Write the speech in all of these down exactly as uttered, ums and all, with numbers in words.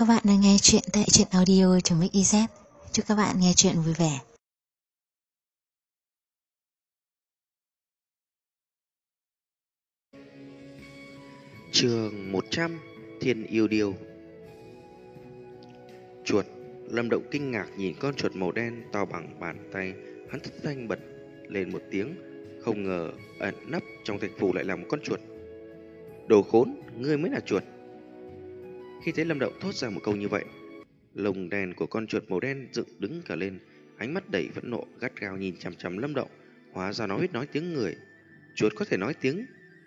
các bạn đang nghe chuyện tại truyện audio.mixyz. Chúc các bạn nghe chuyện vui vẻ. Chương một trăm Thiên Yêu Điêu. Chuột. Lâm Động kinh ngạc nhìn con chuột màu đen to bằng bàn tay. Hắn thất thanh bật lên một tiếng, không ngờ ẩn nấp trong thạch phủ lại là một con chuột. Đồ khốn, ngươi mới là chuột. Khi thấy Lâm Động thốt ra một câu như vậy, lồng đèn của con chuột màu đen dựng đứng cả lên, ánh mắt đầy phẫn nộ gắt gao nhìn chằm chằm Lâm Động. Hóa ra nó biết nói tiếng người. Chuột có thể nói tiếng.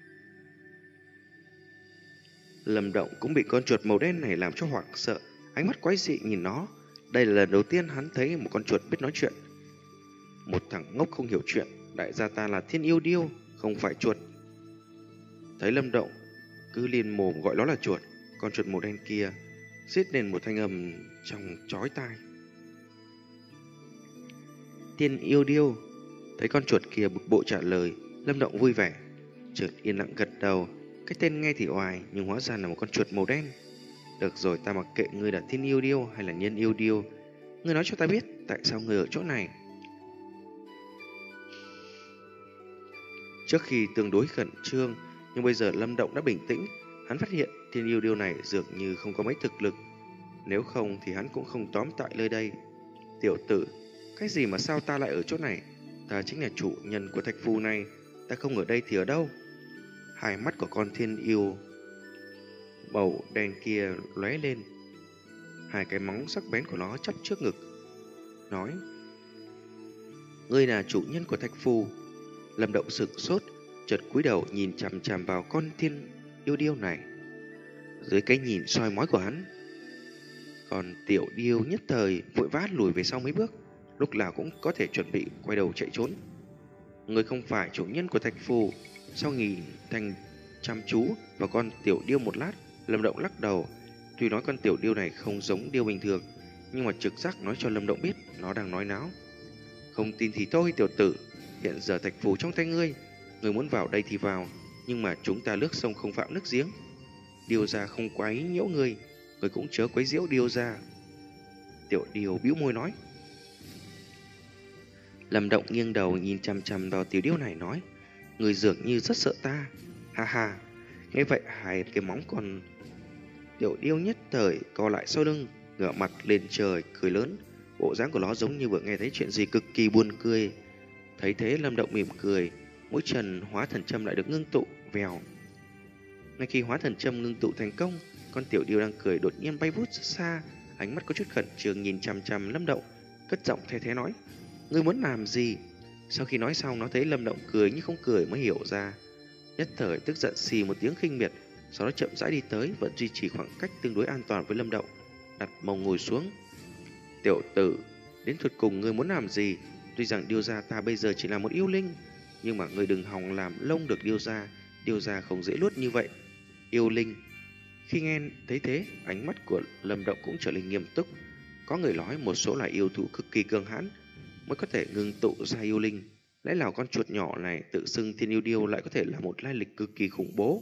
Lâm Động cũng bị con chuột màu đen này làm cho hoảng sợ, ánh mắt quái dị nhìn nó. Đây là lần đầu tiên hắn thấy một con chuột biết nói chuyện. Một thằng ngốc không hiểu chuyện, đại gia ta là Thiên Yêu Điêu, không phải chuột. Thấy Lâm Động cứ liên mồm gọi nó là chuột, con chuột màu đen kia rít lên một thanh âm trong chói tai. Thiên Yêu Điêu. Thấy con chuột kia bực bội trả lời, Lâm Động vui vẻ, chợt yên lặng gật đầu. Cái tên nghe thì oai, nhưng hóa ra là một con chuột màu đen. Được rồi, ta mặc kệ ngươi là Thiên Yêu Điêu hay là Nhân Yêu Điêu. Ngươi nói cho ta biết tại sao ngươi ở chỗ này. Trước khi tương đối khẩn trương, nhưng bây giờ Lâm Động đã bình tĩnh. Hắn phát hiện Thiên Yêu Điêu này dường như không có mấy thực lực. Nếu không thì hắn cũng không tóm tại nơi đây. Tiểu tử, cái gì mà sao ta lại ở chỗ này? Ta chính là chủ nhân của thạch phù này. Ta không ở đây thì ở đâu? Hai mắt của con Thiên Yêu màu đen kia lóe lên, hai cái móng sắc bén của nó chắp trước ngực, nói: ngươi là chủ nhân của thạch phù. Lâm Động sửng sốt, chợt cúi đầu nhìn chằm chằm vào con Thiên Yêu Điêu này. Dưới cái nhìn soi mói của hắn, còn tiểu điêu nhất thời vội vã lùi về sau mấy bước, lúc nào cũng có thể chuẩn bị quay đầu chạy trốn. Ngươi không phải chủ nhân của thạch phù. Sau nhìn thành chăm chú vào con tiểu điêu một lát, Lâm Động lắc đầu. Tuy nói con tiểu điêu này không giống điêu bình thường, nhưng mà trực giác nói cho Lâm Động biết nó đang nói náo. Không tin thì thôi tiểu tử, hiện giờ thạch phù trong tay ngươi, ngươi muốn vào đây thì vào, nhưng mà chúng ta lướt sông không phạm nước giếng. Điêu gia không quấy nhiễu ngươi, ngươi cũng chớ quấy nhiễu điêu gia. Tiểu điêu bĩu môi nói. Lâm Động nghiêng đầu nhìn chằm chằm vào tiểu điêu này nói: người dường như rất sợ ta. Ha ha. Nghe vậy hai cái móng con tiểu điêu nhất thời co lại sau lưng, ngửa mặt lên trời cười lớn. Bộ dáng của nó giống như vừa nghe thấy chuyện gì cực kỳ buồn cười. Thấy thế Lâm Động mỉm cười, mũi chân hóa thần châm lại được ngưng tụ vèo. Ngay khi hóa thần châm ngưng tụ thành công, con tiểu điêu đang cười đột nhiên bay vút xa, ánh mắt có chút khẩn trương nhìn chằm chằm Lâm Động, cất giọng the thé nói: ngươi muốn làm gì? Sau khi nói xong, nó thấy Lâm Động cười nhưng không cười mới hiểu ra. Nhất thời tức giận xì một tiếng khinh miệt, sau đó chậm rãi đi tới, vẫn duy trì khoảng cách tương đối an toàn với Lâm Động, đặt mông ngồi xuống. Tiểu tử, đến thuật cùng ngươi muốn làm gì? Tuy rằng điêu gia ta bây giờ chỉ là một yêu linh, nhưng mà ngươi đừng hòng làm lông được điêu gia. Điêu gia không dễ luốt như vậy. Yêu linh. Khi nghe thấy thế, ánh mắt của Lâm Động cũng trở nên nghiêm túc. Có người nói một số loài yêu thú cực kỳ cường hãn mới có thể ngưng tụ ra yêu linh. Lẽ nào con chuột nhỏ này tự xưng Thiên Yêu Điêu lại có thể là một lai lịch cực kỳ khủng bố?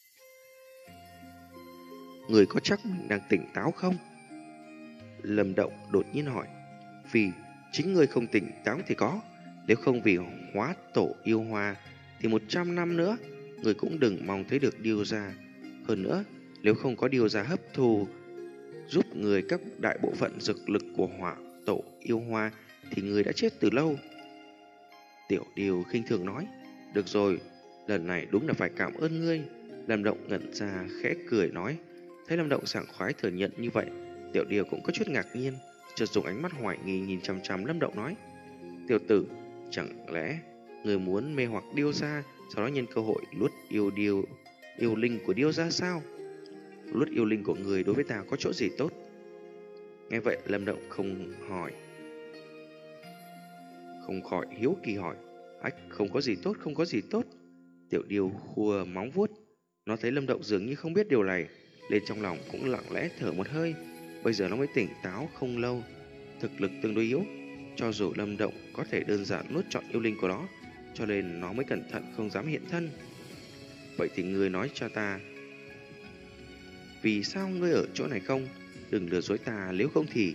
Người có chắc mình đang tỉnh táo không? Lâm Động đột nhiên hỏi. Vì chính người không tỉnh táo thì có. Nếu không vì hóa tổ yêu hoa thì một trăm năm nữa người cũng đừng mong thấy được điêu gia. Hơn nữa, nếu không có điêu gia hấp thu giúp người các đại bộ phận dược lực của hỏa tổ yêu hoa thì người đã chết từ lâu. Tiểu điêu khinh thường nói. Được rồi, lần này đúng là phải cảm ơn ngươi. Lâm Động ngẩn ra khẽ cười nói. Thấy Lâm Động sảng khoái thừa nhận như vậy, tiểu điêu cũng có chút ngạc nhiên, chợt dùng ánh mắt hoài nghi nhìn chằm chằm Lâm Động nói: tiểu tử, chẳng lẽ người muốn mê hoặc điêu gia, sau đó nhân cơ hội luốt yêu điêu yêu linh của điêu gia sao? Luốt yêu linh của người đối với ta có chỗ gì tốt? Nghe vậy Lâm Động không hỏi Không khỏi hiếu kỳ hỏi. Ách, không có gì tốt, không có gì tốt. Tiểu điêu khua móng vuốt. Nó thấy Lâm Động dường như không biết điều này, lên trong lòng cũng lặng lẽ thở một hơi. Bây giờ nó mới tỉnh táo không lâu, thực lực tương đối yếu. Cho dù Lâm Động có thể đơn giản nuốt trọn yêu linh của nó, cho nên nó mới cẩn thận không dám hiện thân. Vậy thì ngươi nói cho ta, vì sao ngươi ở chỗ này không? đừng lừa dối ta, nếu không thì...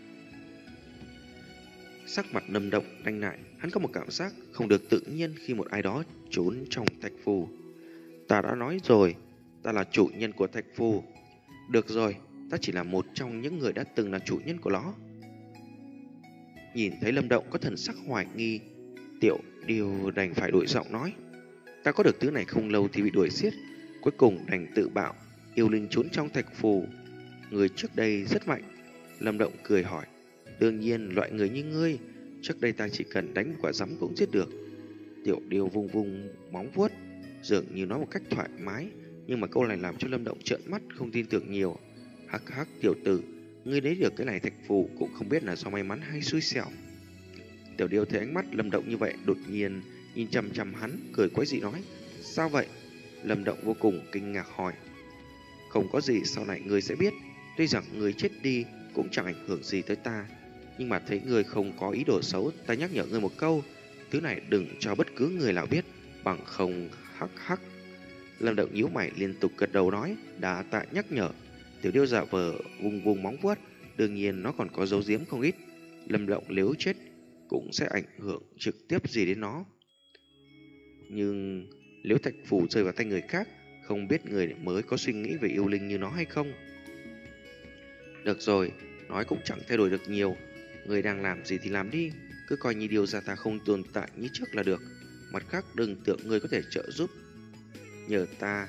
Sắc mặt Lâm Động đanh lại, hắn có một cảm giác không được tự nhiên khi một ai đó trốn trong thạch phù. Ta đã nói rồi, ta là chủ nhân của thạch phù. Được rồi, ta chỉ là một trong những người đã từng là chủ nhân của nó. Nhìn thấy Lâm Động có thần sắc hoài nghi, Tiểu Điêu đành phải đổi giọng nói. Ta có được thứ này không lâu thì bị đuổi giết, cuối cùng đành tự bạo, yêu linh trốn trong thạch phù. Người trước đây rất mạnh. Lâm Động cười hỏi. Đương nhiên, loại người như ngươi, trước đây ta chỉ cần đánh quả rắm cũng giết được. Tiểu Điêu vung vung móng vuốt, dường như nói một cách thoải mái, nhưng mà câu này làm cho Lâm Động trợn mắt không tin tưởng nhiều. Hắc hắc tiểu tử, ngươi lấy được cái này thạch phù cũng không biết là do may mắn hay xui xẻo. Tiểu Điêu thấy ánh mắt Lâm Động như vậy, đột nhiên nhìn chằm chằm hắn, cười quái dị nói. Sao vậy? Lâm Động vô cùng kinh ngạc hỏi. Không có gì, sau này ngươi sẽ biết. Tuy rằng ngươi chết đi cũng chẳng ảnh hưởng gì tới ta, nhưng mà thấy ngươi không có ý đồ xấu, ta nhắc nhở ngươi một câu, thứ này đừng cho bất cứ người nào biết, bằng không hắc hắc. Lâm Động nhíu mày liên tục gật đầu nói, đã tại nhắc nhở. Tiểu Điêu giả vờ vùng vùng móng vuốt, đương nhiên nó còn có dấu giếm không ít. Lâm Động nếu chết cũng sẽ ảnh hưởng trực tiếp gì đến nó. Nhưng nếu thạch phù rơi vào tay người khác, không biết người mới có suy nghĩ về yêu linh như nó hay không. Được rồi, nói cũng chẳng thay đổi được nhiều. Người đang làm gì thì làm đi, cứ coi như điều ra ta không tồn tại như trước là được. Mặt khác đừng tưởng người có thể trợ giúp nhờ ta.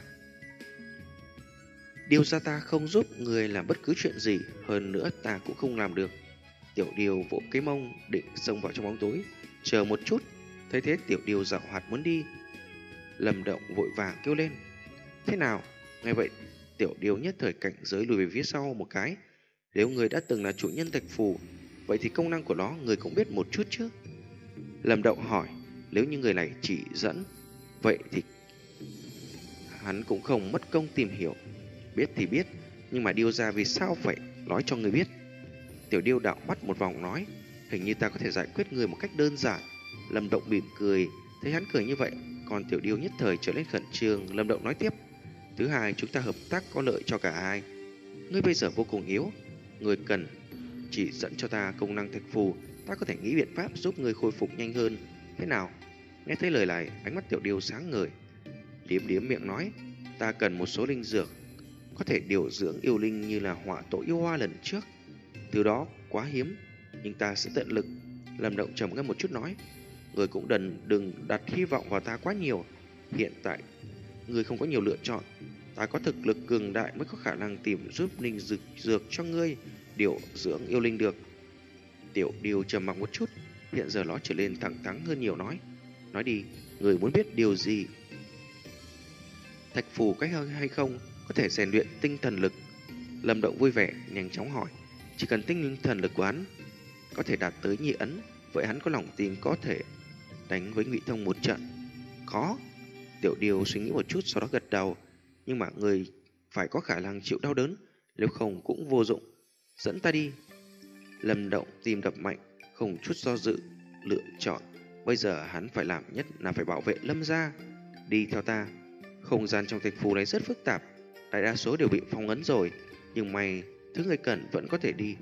Điều ra ta không giúp người làm bất cứ chuyện gì, hơn nữa ta cũng không làm được. Tiểu Điêu vỗ cái mông định xông vào trong bóng tối. Chờ một chút. Thấy thế Tiểu Điêu giảo hoạt muốn đi. Lâm Động vội vàng kêu lên. Thế nào? Nghe vậy Tiểu Điêu nhất thời cảnh giới lùi về phía sau một cái. Nếu người đã từng là chủ nhân thạch phù, vậy thì công năng của nó người cũng biết một chút chứ? Lâm Động hỏi. Nếu như người này chỉ dẫn, vậy thì hắn cũng không mất công tìm hiểu. Biết thì biết, nhưng mà Điêu ra vì sao phải nói cho người biết? Tiểu Điêu đạo mắt một vòng nói. Hình như ta có thể giải quyết người một cách đơn giản. Lâm Động mỉm cười. Thấy hắn cười như vậy, còn Tiểu Điêu nhất thời trở nên khẩn trương. Lâm Động nói tiếp. Thứ hai, chúng ta hợp tác có lợi cho cả hai. Ngươi bây giờ vô cùng yếu, ngươi cần chỉ dẫn cho ta công năng thạch phù, ta có thể nghĩ biện pháp giúp ngươi khôi phục nhanh hơn. Thế nào? Nghe thấy lời này, ánh mắt Tiểu Điêu sáng ngời, điếm điếm miệng nói. Ta cần một số linh dược có thể điều dưỡng yêu linh như là hỏa tổ yêu hoa lần trước. Thứ đó quá hiếm, nhưng ta sẽ tận lực. Lâm Động trầm ngâm một chút nói. Người cũng đừng, đừng đặt hy vọng vào ta quá nhiều. Hiện tại người không có nhiều lựa chọn. Ta có thực lực cường đại mới có khả năng tìm giúp linh dược, dược cho ngươi điều dưỡng yêu linh được. Tiểu Điêu trầm mặc một chút, hiện giờ nó trở nên thẳng thắn hơn nhiều nói. Nói đi, người muốn biết điều gì? Thạch phù cách hơn hay không có thể rèn luyện tinh thần lực? Lâm Động vui vẻ nhanh chóng hỏi. Chỉ cần tinh thần lực của hắn có thể đạt tới nhị ấn, vậy hắn có lòng tin có thể đánh với Ngụy Thông một trận. Có. Tiểu Điêu suy nghĩ một chút sau đó gật đầu. Nhưng mà người phải có khả năng chịu đau đớn, nếu không cũng vô dụng. Dẫn ta đi. Lâm Động tim đập mạnh, không chút do dự lựa chọn. Bây giờ hắn phải làm nhất là phải bảo vệ Lâm gia. Đi theo ta. Không gian trong thạch phù này rất phức tạp, đại đa số đều bị phong ấn rồi, nhưng may thứ người cần vẫn có thể đi.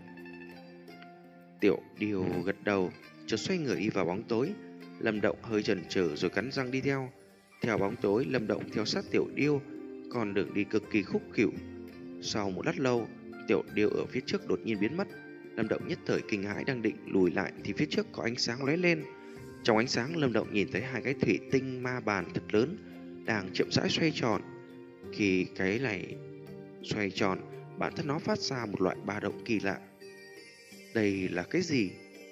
Tiểu Điêu gật đầu, chợt xoay người đi vào bóng tối. Lâm Động hơi chần chừ rồi cắn răng đi theo. Theo bóng tối, Lâm Động theo sát Tiểu Điêu, con đường đi cực kỳ khúc khuỷu. Sau một lát lâu, Tiểu Điêu ở phía trước đột nhiên biến mất. Lâm Động nhất thời kinh hãi, đang định lùi lại thì phía trước có ánh sáng lóe lên. Trong ánh sáng, Lâm Động nhìn thấy hai cái thủy tinh ma bàn thật lớn đang chậm rãi xoay tròn. Khi cái này xoay tròn, bản thân nó phát ra một loại ba động kỳ lạ. Đây là cái gì?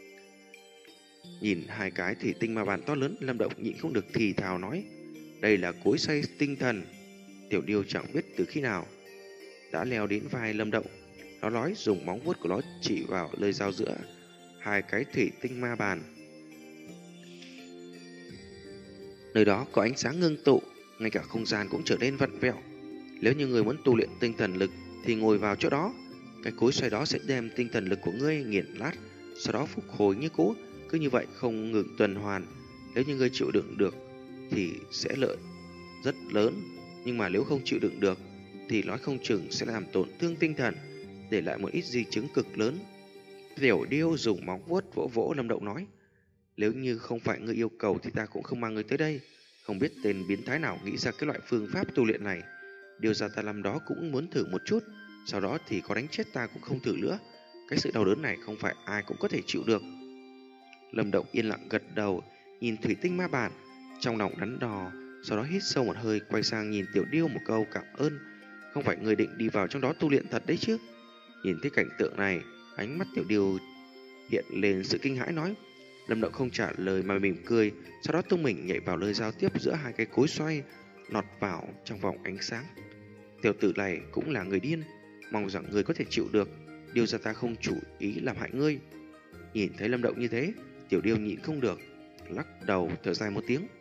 Nhìn hai cái thủy tinh ma bàn to lớn, Lâm Động nhịn không được thì thào nói. Đây là cối xay tinh thần. Tiểu Điêu chẳng biết từ khi nào đã leo đến vai Lâm Động. Nó nói dùng móng vuốt của nó chỉ vào nơi giao giữa hai cái thủy tinh ma bàn. Nơi đó có ánh sáng ngưng tụ, ngay cả không gian cũng trở nên vặn vẹo. Nếu như người muốn tu luyện tinh thần lực thì ngồi vào chỗ đó. Cái cối xoay đó sẽ đem tinh thần lực của ngươi nghiền lát, sau đó phục hồi như cũ. Cứ như vậy không ngừng tuần hoàn. Nếu như ngươi chịu đựng được thì sẽ lợi rất lớn, nhưng mà nếu không chịu đựng được thì nói không chừng sẽ làm tổn thương tinh thần. để lại một ít di chứng cực lớn. Tiểu điêu dùng móng vuốt vỗ vỗ Lâm Động nói: nếu như không phải ngươi yêu cầu thì ta cũng không mang ngươi tới đây. Không biết tên biến thái nào nghĩ ra cái loại phương pháp tu luyện này. Điều ra ta năm đó cũng muốn thử một chút, sau đó thì có đánh chết ta cũng không thử nữa. Cái sự đau đớn này không phải ai cũng có thể chịu được. Lâm Động yên lặng gật đầu, nhìn thủy tinh ma bản, trong lòng đắn đo, sau đó hít sâu một hơi, quay sang nhìn Tiểu Điêu một câu cảm ơn. Không phải người định đi vào trong đó tu luyện thật đấy chứ? Nhìn thấy cảnh tượng này, ánh mắt Tiểu Điêu hiện lên sự kinh hãi nói. Lâm Động không trả lời mà mỉm cười, sau đó tung mình nhảy vào nơi giao tiếp giữa hai cái cối xoay, nọt vào trong vòng ánh sáng. Tiểu tử này cũng là người điên, mong rằng người có thể chịu được. Điều ra ta không chủ ý làm hại ngươi. Nhìn thấy Lâm Động như thế, Tiểu Điêu nhịn không được, lắc đầu thở dài một tiếng.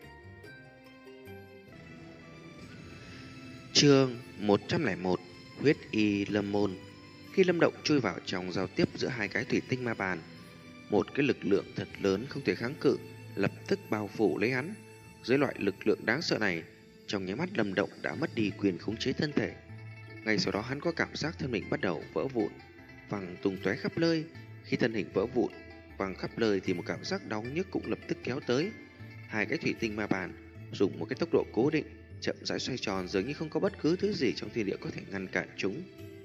Chương một trăm lẻ một, Huyết Y Lâm Môn. Khi Lâm Động chui vào trong giao tiếp giữa hai cái thủy tinh ma bàn, một cái lực lượng thật lớn không thể kháng cự lập tức bao phủ lấy hắn. Dưới loại lực lượng đáng sợ này, trong nháy mắt Lâm Động đã mất đi quyền khống chế thân thể. Ngay sau đó hắn có cảm giác thân mình bắt đầu vỡ vụn, văng tung tóe khắp nơi. Khi thân hình vỡ vụn, văng khắp nơi thì một cảm giác đau nhức cũng lập tức kéo tới. Hai cái thủy tinh ma bàn dùng một cái tốc độ cố định, chậm rãi xoay tròn, dường như không có bất cứ thứ gì trong thiên địa có thể ngăn cản chúng.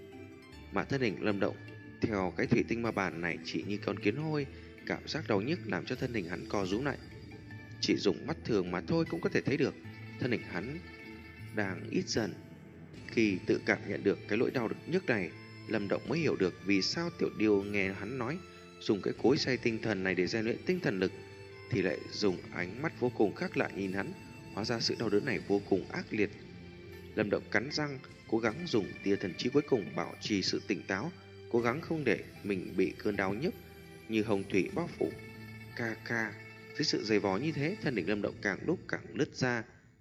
Mà thân hình Lâm Động theo cái thủy tinh ma bàn này chỉ như con kiến hôi, cảm giác đau nhức làm cho thân hình hắn co rúm lại. Chỉ dùng mắt thường mà thôi cũng có thể thấy được thân hình hắn đang ít dần. Khi tự cảm nhận được cái nỗi đau nhức này, Lâm Động mới hiểu được vì sao Tiểu Điêu nghe hắn nói dùng cái cối xay tinh thần này để rèn luyện tinh thần lực thì lại dùng ánh mắt vô cùng khác lạ nhìn hắn. Hóa ra sự đau đớn này vô cùng ác liệt. Lâm Động cắn răng, cố gắng dùng tia thần trí cuối cùng bảo trì sự tỉnh táo, cố gắng không để mình bị cơn đau nhức như hồng thủy bao phủ. Ca ca, dưới sự dày vò như thế, thân hình Lâm Động càng lúc càng nứt ra.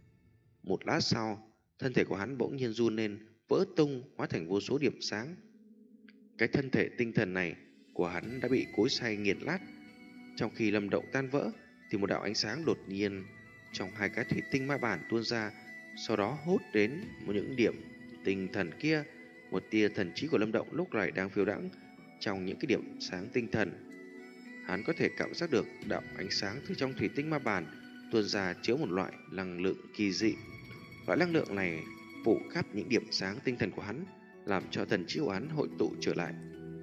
Một lát sau, thân thể của hắn bỗng nhiên run lên, vỡ tung, hóa thành vô số điểm sáng. Cái thân thể tinh thần này của hắn đã bị cối xay nghiền nát. Trong khi Lâm Động tan vỡ, thì một đạo ánh sáng đột nhiên trong hai cái thủy tinh ma bản tuôn ra, sau đó hút đến một những điểm tinh thần kia. Một tia thần trí của Lâm Động lúc này đang phiêu đãng trong những cái điểm sáng tinh thần. Hắn có thể cảm giác được đạo ánh sáng từ trong thủy tinh ma bản tuôn ra chứa một loại năng lượng kỳ dị. Loại năng lượng này phủ khắp những điểm sáng tinh thần của hắn, làm cho thần trí của hắn hội tụ trở lại.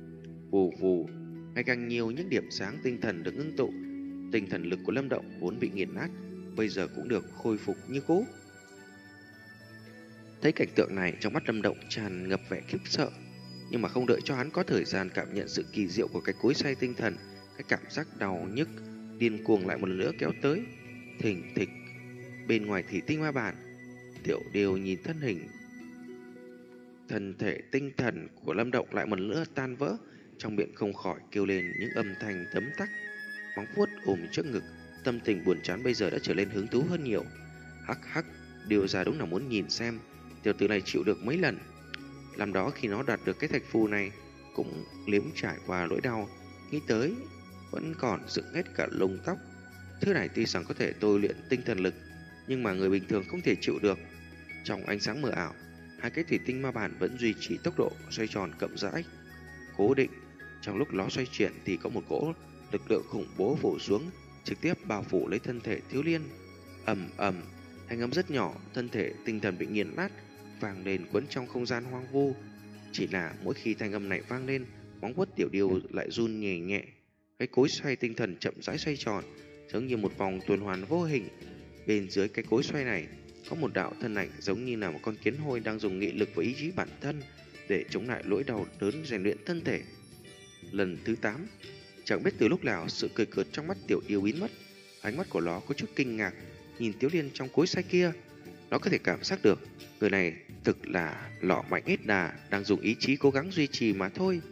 Vù vù, ngày càng nhiều những điểm sáng tinh thần được ngưng tụ. Tinh thần lực của Lâm Động vốn bị nghiền nát, bây giờ cũng được khôi phục như cũ. Thấy cảnh tượng này, trong mắt Lâm Động tràn ngập vẻ khiếp sợ, nhưng mà không đợi cho hắn có thời gian cảm nhận sự kỳ diệu của cái cối xay tinh thần, cái cảm giác đau nhức điên cuồng lại một lần nữa kéo tới. Thình thịch, bên ngoài thủy tinh ma bản, Tiểu Điêu nhìn thân hình thân thể tinh thần của Lâm Động lại một lần nữa tan vỡ, trong miệng không khỏi kêu lên những âm thanh tấm tắc. Móng vuốt ôm trước ngực, tâm tình buồn chán bây giờ đã trở nên hứng thú hơn nhiều. Hắc hắc, điều ra đúng là muốn nhìn xem tiểu tử này chịu được mấy lần. Làm đó khi nó đạt được cái thạch phù này cũng liếm trải qua nỗi đau, nghĩ tới vẫn còn dựng hết cả lông tóc. Thứ này tuy rằng có thể tôi luyện tinh thần lực, nhưng mà người bình thường không thể chịu được. Trong ánh sáng mờ ảo, hai cái thủy tinh ma bản vẫn duy trì tốc độ xoay tròn chậm rãi, cố định. Trong lúc nó xoay chuyển thì có một cỗ lực lượng khủng bố phủ xuống, trực tiếp bao phủ lấy thân thể Thiếu Liên. Ầm ầm, thanh âm rất nhỏ, thân thể tinh thần bị nghiền nát vang lên quấn trong không gian hoang vu. Chỉ là mỗi khi thanh âm này vang lên, móng vuốt Tiểu Điêu lại run nhẹ nhẹ. Cái cối xoay tinh thần chậm rãi xoay tròn, giống như một vòng tuần hoàn vô hình. Bên dưới cái cối xoay này có một đạo thân ảnh giống như là một con kiến hôi đang dùng nghị lực và ý chí bản thân để chống lại nỗi đau đớn rèn luyện thân thể. Lần thứ tám, chẳng biết từ lúc nào sự cười cợt trong mắt Tiểu Điêu biến mất. Ánh mắt của nó có chút kinh ngạc nhìn Thiếu Liên trong cối xoay kia. Nó có thể cảm giác được người này thực là lọ mạnh hết đà, đang dùng ý chí cố gắng duy trì mà thôi.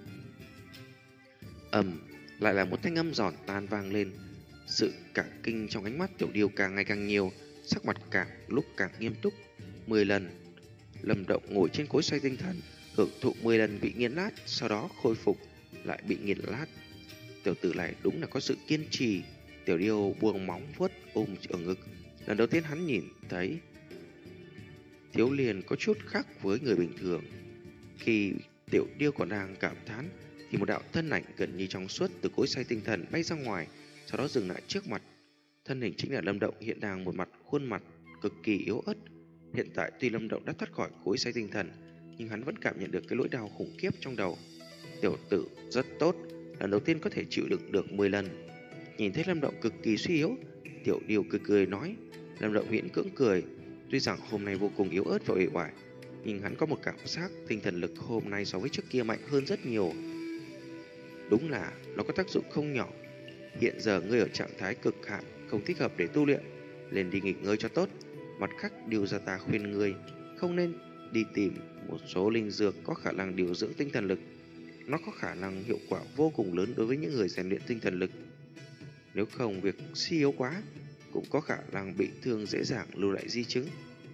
Ầm, lại là một thanh âm giòn tan vang lên. Sự cả kinh trong ánh mắt Tiểu Điêu càng ngày càng nhiều, sắc mặt càng lúc càng nghiêm túc. Mười lần, Lâm Động ngồi trên cối xoay tinh thần, hưởng thụ mười lần bị nghiền nát, sau đó khôi phục lại bị nghiền nát. Tiểu tử này đúng là có sự kiên trì. Tiểu Điêu buông móng vuốt ôm ở ngực. Lần đầu tiên hắn nhìn thấy Thiếu Liên có chút khác với người bình thường. Khi Tiểu Điêu còn đang cảm thán thì một đạo thân ảnh gần như trong suốt từ cối xay tinh thần bay ra ngoài, sau đó dừng lại trước mặt. Thân hình chính là Lâm Động, hiện đang một mặt khuôn mặt cực kỳ yếu ớt. Hiện tại tuy Lâm Động đã thoát khỏi cối xay tinh thần, nhưng hắn vẫn cảm nhận được cái nỗi đau khủng khiếp trong đầu. Tiểu tử rất tốt, lần đầu tiên có thể chịu đựng được mười lần. Nhìn thấy Lâm Động cực kỳ suy yếu, Tiểu Điêu cười cười nói. Lâm Động miễn cưỡng cười, tuy rằng hôm nay vô cùng yếu ớt và uể oải, nhưng hắn có một cảm giác tinh thần lực hôm nay so với trước kia mạnh hơn rất nhiều. Đúng là nó có tác dụng không nhỏ. Hiện giờ ngươi ở trạng thái cực hạn, không thích hợp để tu luyện, lên đi nghỉ ngơi cho tốt. Mặt khác, điều ra ta khuyên ngươi không nên đi tìm một số linh dược có khả năng điều dưỡng tinh thần lực. Nó có khả năng hiệu quả vô cùng lớn đối với những người rèn luyện tinh thần lực. Nếu không, việc suy yếu quá cũng có khả năng bị thương, dễ dàng lưu lại di chứng.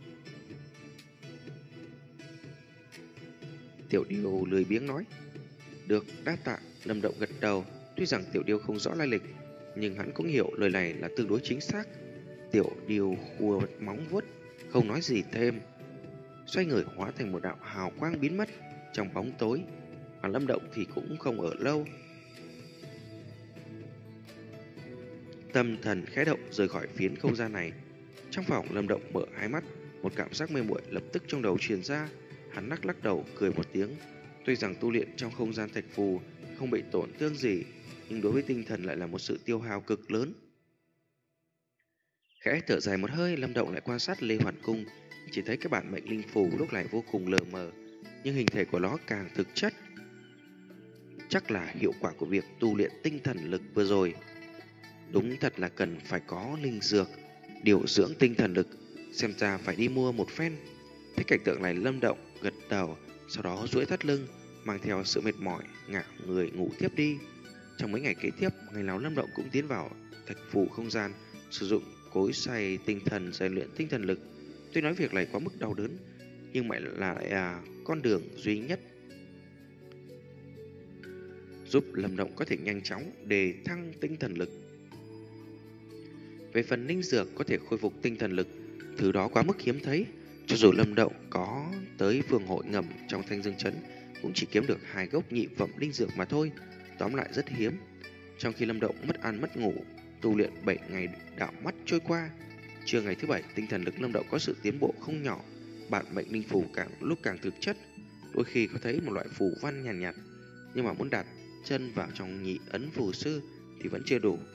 Tiểu Điêu lười biếng nói. Được, đa tạ. Lâm Động gật đầu. Tuy rằng Tiểu Điêu không rõ lai lịch, nhưng hắn cũng hiểu lời này là tương đối chính xác. Tiểu Điêu khua móng vuốt, không nói gì thêm, xoay người hóa thành một đạo hào quang biến mất trong bóng tối. Mà Lâm Động thì cũng không ở lâu. Tâm thần khẽ động rời khỏi phiến không gian này. Trong phòng, Lâm Động mở hai mắt, một cảm giác mê muội lập tức trong đầu truyền ra. Hắn lắc lắc đầu cười một tiếng. Tuy rằng tu luyện trong không gian thạch phù không bị tổn thương gì, nhưng đối với tinh thần lại là một sự tiêu hao cực lớn. Khẽ thở dài một hơi, Lâm Động lại quan sát Lê Hoàn Cung, chỉ thấy cái bản mệnh linh phù lúc này vô cùng lờ mờ, nhưng hình thể của nó càng thực chất. Chắc là hiệu quả của việc tu luyện tinh thần lực vừa rồi. Đúng thật là cần phải có linh dược điều dưỡng tinh thần lực, xem ra phải đi mua một phen. Thấy cảnh tượng này, Lâm Động gật đầu, sau đó duỗi thắt lưng, mang theo sự mệt mỏi, ngả người ngủ tiếp đi. Trong mấy ngày kế tiếp, ngày nào Lâm Động cũng tiến vào thạch phù không gian, sử dụng cối xay tinh thần rèn luyện tinh thần lực. Tuy nói việc này quá mức đau đớn, nhưng lại là à, con đường duy nhất giúp Lâm Động có thể nhanh chóng đề thăng tinh thần lực. Về phần linh dược có thể khôi phục tinh thần lực, thứ đó quá mức hiếm thấy. Cho dù Lâm Động có tới phương hội ngầm trong Thanh Dương Trấn, cũng chỉ kiếm được hai gốc nhị phẩm linh dược mà thôi. Tóm lại rất hiếm. Trong khi Lâm Động mất ăn mất ngủ, tu luyện bảy ngày đạo mắt trôi qua, trưa ngày thứ bảy, tinh thần lực Lâm Động có sự tiến bộ không nhỏ. Bản mệnh linh phù càng lúc càng thực chất. Đôi khi có thấy một loại phù văn nhàn nhạt, nhạt, nhưng mà muốn đặt chân vào trong nhị ấn phù sư thì vẫn chưa đủ.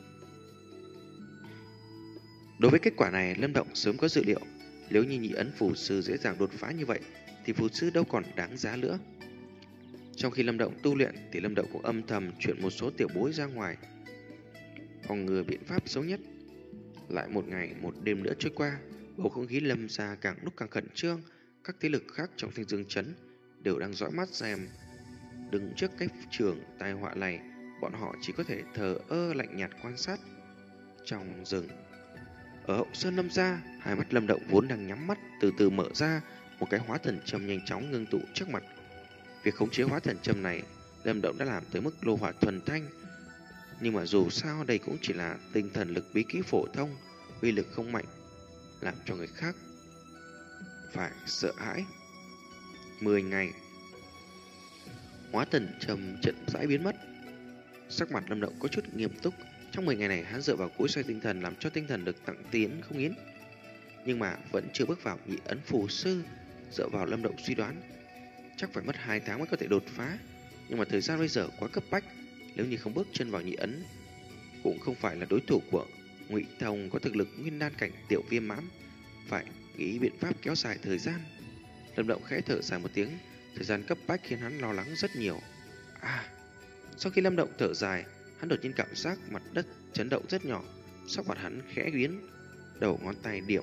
Đối với kết quả này, Lâm Động sớm có dự liệu. Nếu như nhị ấn phù sư dễ dàng đột phá như vậy, thì phù sư đâu còn đáng giá nữa. Trong khi Lâm Động tu luyện, thì Lâm Động cũng âm thầm chuyển một số tiểu bối ra ngoài, phòng ngừa biện pháp xấu nhất. Lại một ngày một đêm nữa trôi qua, bầu không khí Lâm gia càng lúc càng khẩn trương. Các thế lực khác trong Thanh Dương Trấn đều đang dõi mắt xem. Đứng trước cái trường tai họa này, bọn họ chỉ có thể thờ ơ lạnh nhạt quan sát. Trong rừng, ở hậu sơn Lâm gia, hai mắt Lâm Động vốn đang nhắm mắt từ từ mở ra, một cái hóa thần châm nhanh chóng ngưng tụ trước mặt. Việc khống chế hóa thần châm này, Lâm Động đã làm tới mức lô hỏa thuần thanh. Nhưng mà dù sao đây cũng chỉ là tinh thần lực bí kíp phổ thông, uy lực không mạnh, làm cho người khác phải sợ hãi. Mười ngày, hóa thần châm chậm rãi biến mất. Sắc mặt Lâm Động có chút nghiêm túc. Trong mười ngày này, hắn dựa vào cối xoay tinh thần làm cho tinh thần lực tăng tiến không yến, nhưng mà vẫn chưa bước vào nhị ấn phù sư. Dựa vào Lâm Động suy đoán, chắc phải mất hai tháng mới có thể đột phá. Nhưng mà thời gian bây giờ quá cấp bách, nếu như không bước chân vào nhị ấn, cũng không phải là đối thủ của Ngụy Thông có thực lực nguyên đan cảnh tiểu viêm mãn. Phải nghĩ biện pháp kéo dài thời gian. Lâm Động khẽ thở dài một tiếng. Thời gian cấp bách khiến hắn lo lắng rất nhiều. À, sau khi Lâm Động thở dài, hắn đột nhiên cảm giác mặt đất chấn động rất nhỏ. Sắc mặt hắn khẽ biến, đầu ngón tay điểm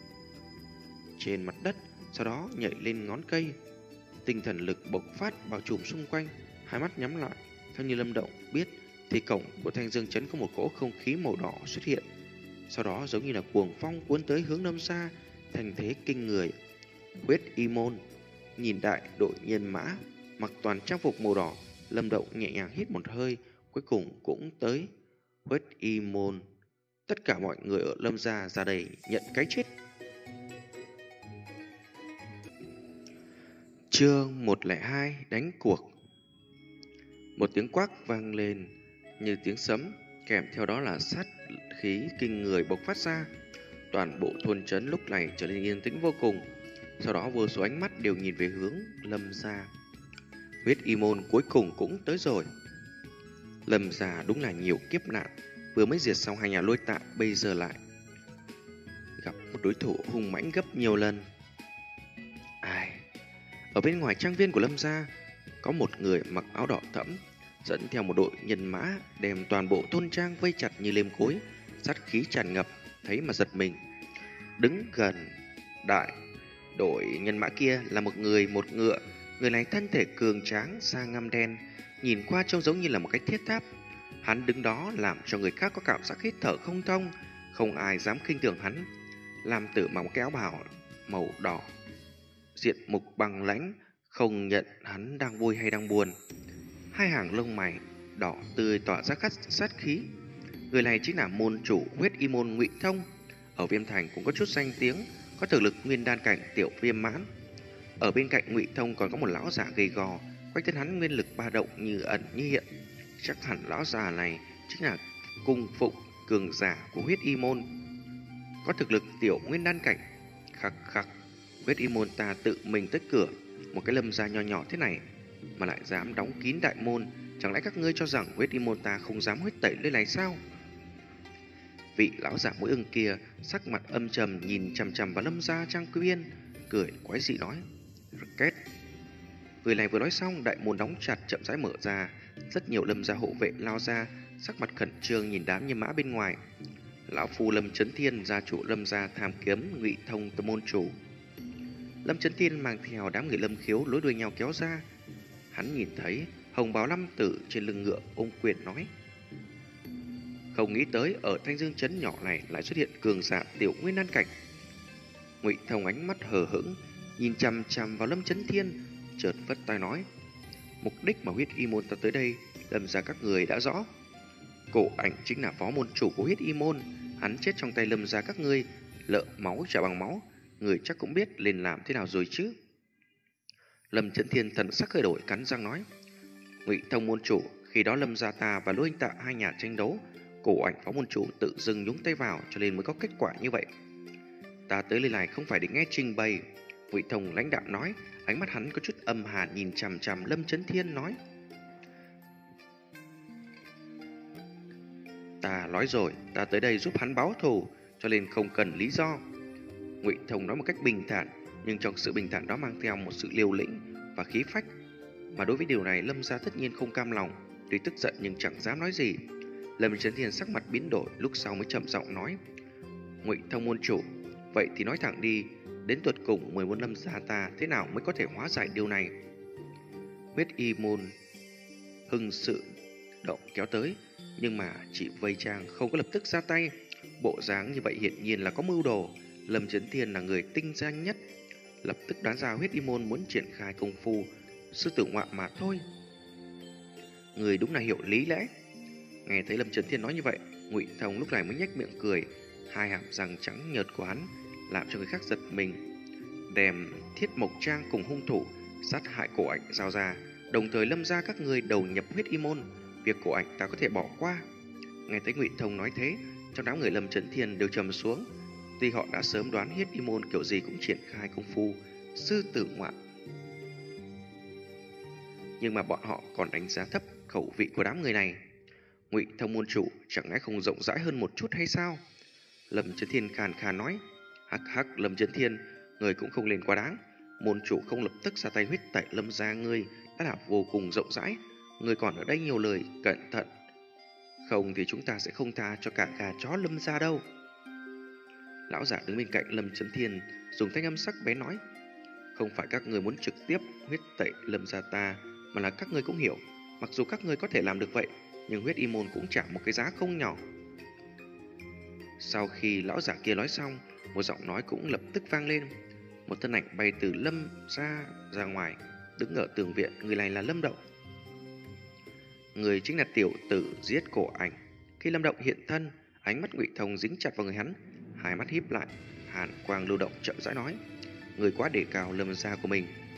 trên mặt đất, sau đó nhảy lên ngón cây. Tinh thần lực bộc phát bao trùm xung quanh. Hai mắt nhắm lại. Theo như Lâm Động biết, thì cổng của Thanh Dương Trấn có một cỗ không khí màu đỏ xuất hiện. Sau đó giống như là cuồng phong cuốn tới hướng Lâm gia, thành thế kinh người. Huyết Y Môn. Nhìn đại đội nhân mã mặc toàn trang phục màu đỏ, Lâm Động nhẹ nhàng hít một hơi, cuối cùng cũng tới Huyết Y Môn. Tất cả mọi người ở Lâm gia ra đây nhận cái chết. Chương một không hai đánh cuộc. Một tiếng quát vang lên như tiếng sấm, kèm theo đó là sát khí kinh người bộc phát ra. Toàn bộ thôn trấn lúc này trở nên yên tĩnh vô cùng. Sau đó vô số ánh mắt đều nhìn về hướng Lâm gia. Huyết y môn cuối cùng cũng tới rồi. Lâm gia đúng là nhiều kiếp nạn, vừa mới diệt xong hai nhà Lôi Tạ, bây giờ lại gặp một đối thủ hung mãnh gấp nhiều lần. Ai? Ở bên ngoài trang viên của Lâm gia, có một người mặc áo đỏ thẫm, dẫn theo một đội nhân mã đem toàn bộ thôn trang vây chặt như lêm cối, sát khí tràn ngập, thấy mà giật mình. Đứng gần đại đội nhân mã kia là một người một ngựa, người này thân thể cường tráng, da ngăm đen, nhìn qua trông giống như là một cái thiết tháp. Hắn đứng đó làm cho người khác có cảm giác hít thở không thông, không ai dám khinh thường hắn. Lam Tử mặc một cái áo bào màu đỏ, diện mục bằng lãnh, không nhận hắn đang vui hay đang buồn. Hai hàng lông mày đỏ tươi tỏa ra khát sát khí. Người này chính là môn chủ Huyết Y môn Ngụy Thông, ở Viêm Thành cũng có chút danh tiếng, có thực lực nguyên đan cảnh tiểu viêm mãn. Ở bên cạnh Ngụy Thông còn có một lão giả gầy gò, quanh thân hắn nguyên lực ba động như ẩn như hiện. Chắc hẳn lão già này chính là cung phụng cường giả của Huyết Y môn, có thực lực tiểu nguyên đan cảnh. Khắc khắc, Huyết Y môn ta tự mình tới cửa, một cái Lâm gia nho nhỏ thế này mà lại dám đóng kín đại môn, chẳng lẽ các ngươi cho rằng Huyết Y môn ta không dám huyết tẩy nơi này sao? Vị lão giả mũi ưng kia sắc mặt âm trầm nhìn chằm chằm vào Lâm gia trang viên, cười quái dị nói: "Két." Người này vừa nói xong, đại môn đóng chặt chậm rãi mở ra, rất nhiều Lâm gia hộ vệ lao ra, sắc mặt khẩn trương nhìn đám nhân mã bên ngoài. Lão phu Lâm Chấn Thiên, gia chủ Lâm gia tham kiếm Ngụy Thông tâm môn chủ. Lâm Chấn Thiên mang theo đám người Lâm Khiếu nối đuôi nhau kéo ra. Hắn nhìn thấy hồng bào Lâm Tử trên lưng ngựa ôm quyền nói: "Không nghĩ tới ở Thanh Dương trấn nhỏ này lại xuất hiện cường giả tiểu nguyên đan cảnh." Ngụy Thông ánh mắt hờ hững nhìn chằm chằm vào Lâm Chấn Thiên, chợt vất tay nói: "Mục đích mà Huyết Y môn ta tới đây, Lâm gia các người đã rõ. Cổ Ảnh chính là phó môn chủ của Huyết Y môn, hắn chết trong tay Lâm gia các ngươi, lợ máu trả bằng máu, người chắc cũng biết nên làm thế nào rồi chứ." Lâm Chấn Thiên thần sắc hơi đổi, cắn răng nói: "Ngụy Thông môn chủ, khi đó Lâm gia ta và Lôi Anh Tạ hai nhà tranh đấu, Cổ Ảnh phó môn chủ tự dưng nhúng tay vào, cho nên mới có kết quả như vậy. Ta tới nơi này không phải để nghe trình bày." Ngụy Thông lãnh đạm nói, ánh mắt hắn có chút âm hàn nhìn chằm chằm Lâm Chấn Thiên nói: "Ta nói rồi, ta tới đây giúp hắn báo thù, cho nên không cần lý do." Ngụy Thông nói một cách bình thản, nhưng trong sự bình thản đó mang theo một sự liều lĩnh và khí phách. Mà đối với điều này, Lâm gia tất nhiên không cam lòng, tuy tức giận nhưng chẳng dám nói gì. Lâm Chấn Thiên sắc mặt biến đổi, lúc sau mới trầm giọng nói: "Ngụy Thông môn chủ, vậy thì nói thẳng đi, đến tuột cùng mười môn Lâm gia ta thế nào mới có thể hóa giải điều này?" Huyết Y môn hưng sự động kéo tới, nhưng mà chỉ vây trang không có lập tức ra tay. Bộ dáng như vậy hiển nhiên là có mưu đồ. Lâm Chấn Thiên là người tinh danh nhất, lập tức đoán ra Huyết Y môn muốn triển khai công phu sư tử ngoạm mà thôi. Người đúng là hiểu lý lẽ. Nghe thấy Lâm Chấn Thiên nói như vậy, Ngụy Thông lúc này mới nhếch miệng cười, hai hàm răng trắng nhợt của hắn làm cho người khác giật mình. Đem Thiết Mộc Trang cùng hung thủ sát hại Cổ Ảnh giao ra, đồng thời Lâm gia các người đầu nhập Huyết Y môn, việc Cổ Ảnh ta có thể bỏ qua. Nghe thấy Ngụy Thông nói thế, trong đám người Lâm Chấn Thiên đều trầm xuống. Tuy họ đã sớm đoán Huyết Y môn kiểu gì cũng triển khai công phu sư tử ngoạm, nhưng mà bọn họ còn đánh giá thấp khẩu vị của đám người này. Ngụy Thông môn chủ chẳng lẽ không rộng rãi hơn một chút hay sao? Lâm Chấn Thiên khàn khàn nói: "Hắc hắc, Lâm Chấn Thiên, người cũng không lên quá đáng. Môn chủ không lập tức ra tay huyết tẩy Lâm gia ngươi đã là vô cùng rộng rãi. Người còn ở đây nhiều lời, cẩn thận, không thì chúng ta sẽ không tha cho cả gà chó Lâm gia đâu." Lão giả đứng bên cạnh Lâm Chấn Thiên dùng thanh âm sắc bén nói: "Không phải các người muốn trực tiếp huyết tẩy Lâm gia ta, mà là các ngươi cũng hiểu, mặc dù các ngươi có thể làm được vậy, nhưng Huyết Y môn cũng trả một cái giá không nhỏ." Sau khi lão giả kia nói xong, một giọng nói cũng lập tức vang lên. Một thân ảnh bay từ Lâm gia ra ngoài, đứng ở tường viện. Người này là Lâm Động. Người chính là tiểu tử giết Cổ Ảnh. Khi Lâm Động hiện thân, ánh mắt Ngụy Thông dính chặt vào người hắn, hai mắt híp lại, hàn quang lưu động chậm rãi nói: "Người quá đề cao Lâm gia của mình."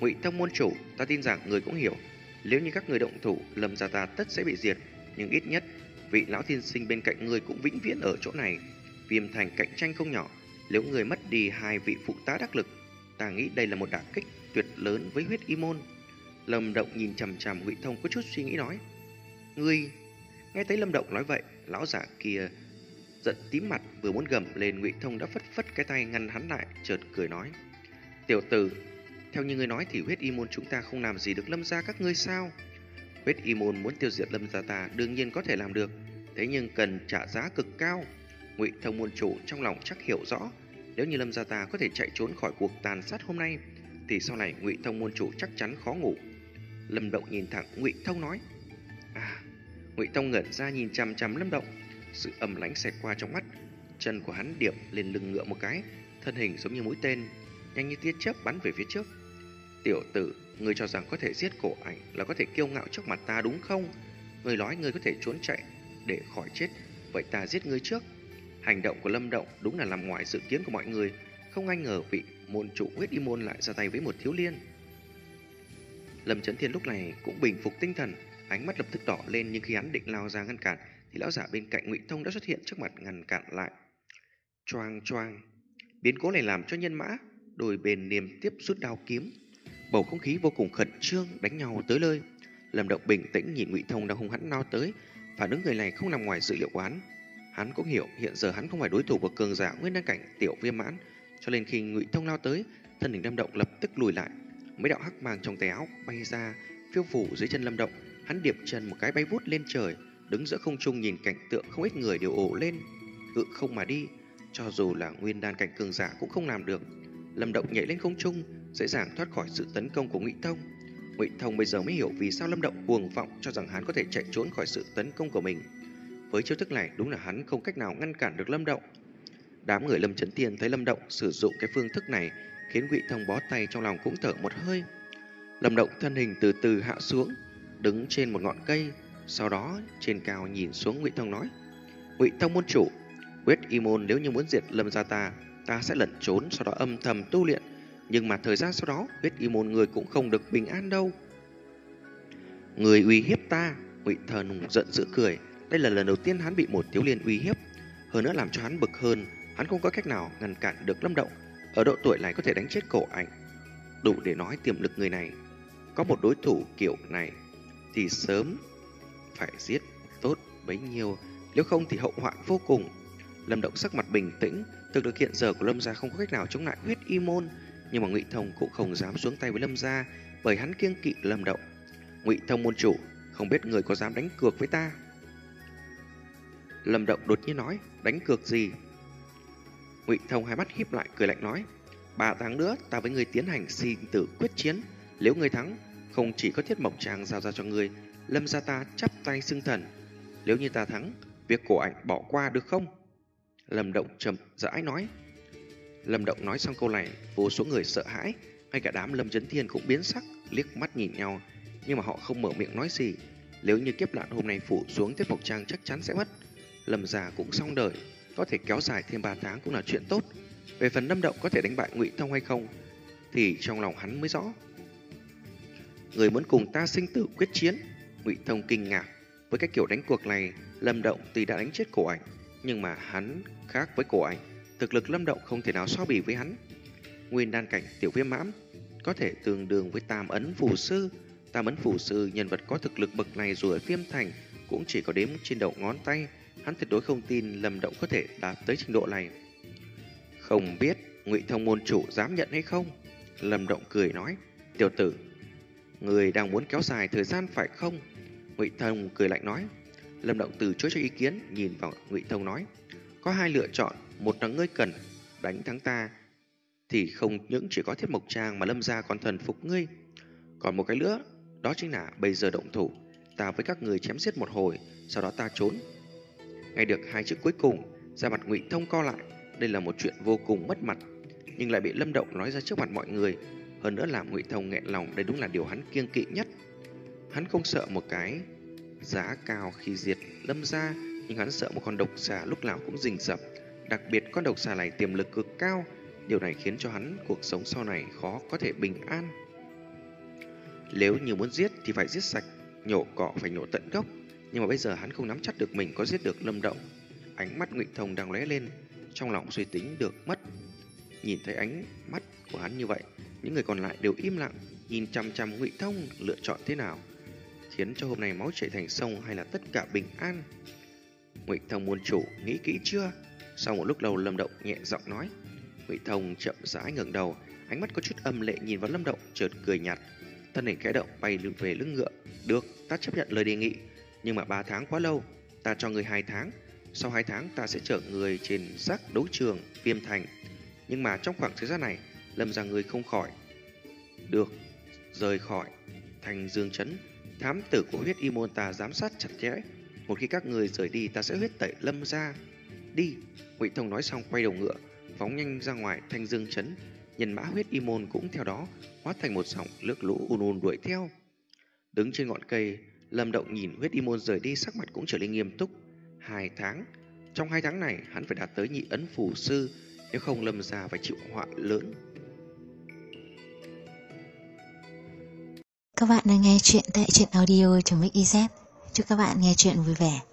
Ngụy Thông môn chủ, ta tin rằng người cũng hiểu, nếu như các người động thủ, Lâm gia ta tất sẽ bị diệt, nhưng ít nhất vị lão tiên sinh bên cạnh người cũng vĩnh viễn ở chỗ này. Viêm thành cạnh tranh không nhỏ, nếu người mất đi hai vị phụ tá đắc lực, ta nghĩ đây là một đả kích tuyệt lớn với huyết y môn. Lâm Động nhìn chằm chằm Ngụy Thông có chút suy nghĩ nói: Ngươi... Nghe thấy Lâm Động nói vậy, lão giả kia giận tím mặt, vừa muốn gầm lên, Ngụy Thông đã phất phất cái tay ngăn hắn lại, chợt cười nói: Tiểu tử, theo như ngươi nói thì huyết y môn chúng ta không làm gì được Lâm gia các ngươi sao? Huyết y môn muốn tiêu diệt Lâm gia ta đương nhiên có thể làm được, thế nhưng cần trả giá cực cao. Ngụy Thông môn chủ trong lòng chắc hiểu rõ, nếu như Lâm gia ta có thể chạy trốn khỏi cuộc tàn sát hôm nay, thì sau này Ngụy Thông môn chủ chắc chắn khó ngủ. Lâm Động nhìn thẳng Ngụy Thông nói: À. Ngụy Thông ngẩn ra nhìn chằm chằm Lâm Động, sự âm lãnh xẹt qua trong mắt, chân của hắn điểm lên lưng ngựa một cái, thân hình giống như mũi tên, nhanh như tia chớp bắn về phía trước. Tiểu tử, ngươi cho rằng có thể giết Cổ Ảnh là có thể kiêu ngạo trước mặt ta đúng không? Ngươi nói ngươi có thể trốn chạy để khỏi chết, vậy ta giết ngươi trước. Hành động của Lâm Động đúng là nằm ngoài dự kiến của mọi người, không ai ngờ vị môn chủ huyết y môn lại ra tay với một thiếu liên. Lâm Chấn Thiên lúc này cũng bình phục tinh thần, ánh mắt lập tức đỏ lên, nhưng khi hắn định lao ra ngăn cản thì lão giả bên cạnh Ngụy Thông đã xuất hiện trước mặt ngăn cản lại. Choang choang, biến cố này làm cho nhân mã đôi bên liên tiếp rút đao kiếm, bầu không khí vô cùng khẩn trương, đánh nhau tới nơi. Lâm Động bình tĩnh nhìn Ngụy Thông đang hung hãn lao tới, phản ứng người này không nằm ngoài dự liệu của hắn. Hắn cũng hiểu hiện giờ hắn không phải đối thủ của cường giả nguyên đan cảnh tiểu viêm mãn, cho nên khi Ngụy Thông lao tới, thân hình Lâm Động lập tức lùi lại. Mấy đạo hắc mang trong tay áo bay ra, phiêu phủ dưới chân Lâm Động. Hắn điệp chân một cái bay vút lên trời, đứng giữa không trung nhìn cảnh tượng, không ít người đều ồ lên, ngự không mà đi. Cho dù là nguyên đan cảnh cường giả cũng không làm được. Lâm Động nhảy lên không trung, dễ dàng thoát khỏi sự tấn công của Ngụy Thông. Ngụy Thông bây giờ mới hiểu vì sao Lâm Động cuồng vọng cho rằng hắn có thể chạy trốn khỏi sự tấn công của mình. Với chiêu thức này đúng là hắn không cách nào ngăn cản được Lâm Động. Đám người Lâm Chấn Thiên thấy Lâm Động sử dụng cái phương thức này, khiến Ngụy Thông bó tay, trong lòng cũng thở một hơi. Lâm Động thân hình từ từ hạ xuống, đứng trên một ngọn cây, sau đó trên cao nhìn xuống Ngụy Thông nói: Ngụy Thông môn chủ, huyết y môn nếu như muốn diệt Lâm gia ta, ta sẽ lẩn trốn sau đó âm thầm tu luyện, nhưng mà thời gian sau đó huyết y môn người cũng không được bình an đâu. Người uy hiếp ta? Ngụy Thông giận dữ cười, đây là lần đầu tiên hắn bị một thiếu liên uy hiếp, hơn nữa làm cho hắn bực hơn, hắn không có cách nào ngăn cản được Lâm Động, ở độ tuổi này có thể đánh chết Cổ Ảnh, đủ để nói tiềm lực người này. Có một đối thủ kiểu này thì sớm phải giết tốt bấy nhiêu, nếu không thì hậu hoạn vô cùng. Lâm Động sắc mặt bình tĩnh, thực lực hiện giờ của Lâm gia không có cách nào chống lại huyết y môn, nhưng mà Ngụy Thông cũng không dám xuống tay với Lâm gia, bởi hắn kiêng kỵ Lâm Động. Ngụy Thông môn chủ, không biết người có dám đánh cược với ta? Lâm Động đột nhiên nói: Đánh cược gì? Ngụy Thông hai mắt híp lại cười lạnh nói: Ba tháng nữa ta với người tiến hành sinh tử quyết chiến, nếu người thắng, không chỉ có Thiết Mộc Trang giao ra cho người, Lâm gia ta chắp tay xưng thần. Nếu như ta thắng, việc Cổ Ảnh bỏ qua được không? Lâm Động chậm rãi nói. Lâm Động nói xong câu này, vô số người sợ hãi, ngay cả đám Lâm Chấn Thiên cũng biến sắc, liếc mắt nhìn nhau, nhưng mà họ không mở miệng nói gì. Nếu như kiếp nạn hôm nay phủ xuống, Thiết Mộc Trang chắc chắn sẽ mất. Lâm gia cũng xong đời, có thể kéo dài thêm ba tháng cũng là chuyện tốt. Về phần Lâm Động có thể đánh bại Ngụy Thông hay không thì trong lòng hắn mới rõ. Người muốn cùng ta sinh tử quyết chiến? Ngụy Thông kinh ngạc. Với cái kiểu đánh cuộc này, Lâm Động tuy đã đánh chết Cổ Ảnh, nhưng mà hắn khác với Cổ Ảnh, thực lực Lâm Động không thể nào so bì với hắn. Nguyên đan cảnh tiểu viêm mãn có thể tương đương với Tam Ấn Phù Sư. Tam Ấn Phù Sư, nhân vật có thực lực bậc này dù ở Viêm Thành cũng chỉ có đếm trên đầu ngón tay. Hắn tuyệt đối không tin Lâm Động có thể đạt tới trình độ này. Không biết Ngụy Thông môn chủ dám nhận hay không? Lâm Động cười nói: Tiểu tử, người đang muốn kéo dài thời gian phải không? Ngụy Thông cười lạnh nói. Lâm Động từ chối cho ý kiến, nhìn vào Ngụy Thông nói: Có hai lựa chọn, một là ngươi cần đánh thắng ta thì không những chỉ có Thiết Mộc Trang mà Lâm gia còn thần phục ngươi, còn một cái nữa, đó chính là bây giờ động thủ, ta với các người chém giết một hồi, sau đó ta trốn. Nghe được hai chữ cuối cùng, da mặt Ngụy Thông co lại. Đây là một chuyện vô cùng mất mặt, nhưng lại bị Lâm Động nói ra trước mặt mọi người, hơn nữa làm Ngụy Thông nghẹn lòng. Đây đúng là điều hắn kiêng kỵ nhất. Hắn không sợ một cái giá cao khi diệt Lâm gia, nhưng hắn sợ một con độc xà lúc nào cũng rình rập, đặc biệt con độc xà này tiềm lực cực cao. Điều này khiến cho hắn cuộc sống sau này khó có thể bình an. Nếu như muốn giết thì phải giết sạch, nhổ cỏ phải nhổ tận gốc. Nhưng mà bây giờ hắn không nắm chắc được mình có giết được Lâm Động. Ánh mắt Ngụy Thông đang lóe lên, trong lòng suy tính được mất. Nhìn thấy ánh mắt của hắn như vậy, những người còn lại đều im lặng, nhìn chằm chằm Ngụy Thông lựa chọn thế nào, khiến cho hôm nay máu chảy thành sông hay là tất cả bình an. Ngụy Thông môn chủ nghĩ kỹ chưa? Sau một lúc lâu, Lâm Động nhẹ giọng nói. Ngụy Thông chậm rãi ngẩng đầu, ánh mắt có chút âm lệ nhìn vào Lâm Động, chợt cười nhạt, thân hình khẽ động bay về lưng ngựa. Được, ta chấp nhận lời đề nghị, nhưng mà ba tháng quá lâu, ta cho người hai tháng. Sau hai tháng ta sẽ chở người trên xác đấu trường Viêm Thành. Nhưng mà trong khoảng thời gian này, Lâm gia người không khỏi được rời khỏi thành Dương Trấn. Thám tử của huyết y môn ta giám sát chặt chẽ. Một khi các người rời đi, ta sẽ huyết tẩy Lâm gia. Đi. Ngụy Thông nói xong quay đầu ngựa, phóng nhanh ra ngoài Thanh Dương Trấn. Nhân mã huyết y môn cũng theo đó hóa thành một dòng nước lũ ùn ùn đuổi theo. Đứng trên ngọn cây, Lâm Động nhìn huyết y môn rời đi, sắc mặt cũng trở nên nghiêm túc. Hai tháng. Trong hai tháng này, hắn phải đạt tới nhị ấn phù sư, nếu không Lâm gia phải chịu họa lớn. Các bạn đang nghe chuyện tại truyện audio.mixyz. Chúc các bạn nghe chuyện vui vẻ.